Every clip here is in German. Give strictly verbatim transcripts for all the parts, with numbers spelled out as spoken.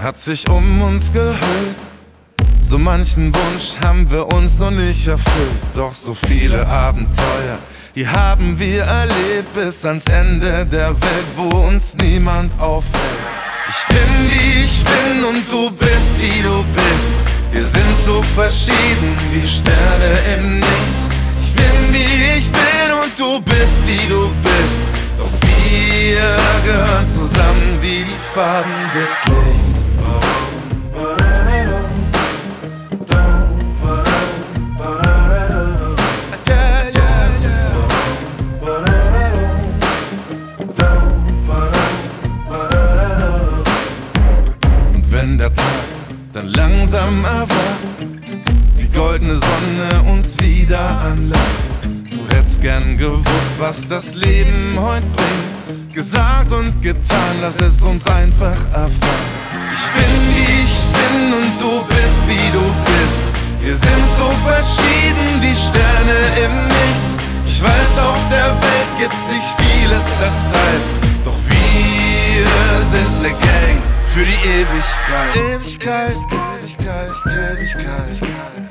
hat sich um uns gehüllt. So manchen Wunsch haben wir uns noch nicht erfüllt. Doch so viele Abenteuer, die haben wir erlebt, bis ans Ende der Welt, wo uns niemand aufhält. Ich bin wie ich bin und du bist wie du bist. Wir sind so verschieden wie Sterne im Nichts. Ich bin wie ich bin und du bist wie du bist. Doch wir gehören zusammen wie die Farben des Lichts. Und wenn der Tag dann langsam erwacht, die goldene Sonne uns wieder anlacht, du hättest gern gewusst, was das Leben heute bringt. Gesagt und getan, lass es uns einfach erfahren. Ich bin wie ich bin und du bist wie du bist. Wir sind so verschieden wie Sterne im Nichts. Ich weiß, auf der Welt gibt's nicht vieles, das bleibt. Doch wir sind ne Gang für die Ewigkeit. Ewigkeit, Ewigkeit, Ewigkeit.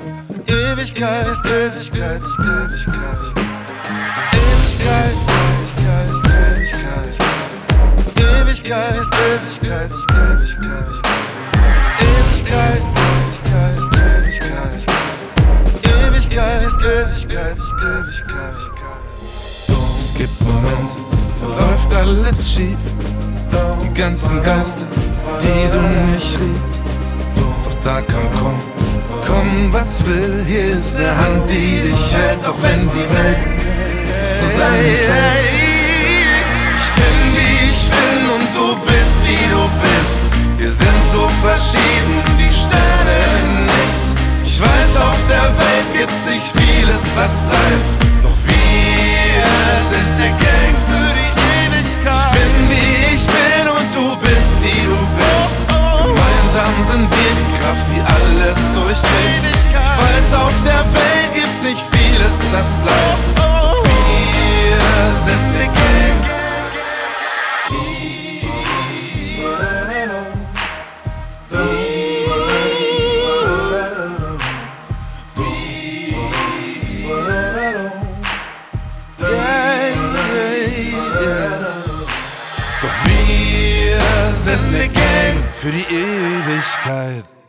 Ewigkeit, Ewigkeit, Ewigkeit. Ewigkeit, Ewigkeit, Ewigkeit. Ewigkeit, Ewigkeit, Ewigkeit. Ewigkeit, Ewigkeit, Ewigkeit. Ewigkeit, Ewigkeit, Ewigkeit. Es gibt Momente, da läuft alles schief. Die ganzen Geister, die du nicht riechst. Doch da kann kommen, kommen was will. Hier ist eine Hand, die dich hält, auch wenn die Welt zusammenfällt. Ich bin wie ich bin und du bist wie du bist. Wir sind so verschieden wie Sterne im Nichts. Ich weiß, auf der Welt gibt's nicht vieles, was bleibt. Doch wir sind ne Gang für die Ewigkeit. Ich bin wie ich bin und du bist wie du bist. Gemeinsam sind wir die Kraft, die alles durchdringt. Ich weiß, auf der Welt gibt's nicht vieles, das bleibt. Doch wir sind ne Gang. Doch wir sind ne Gang für die Ewigkeit.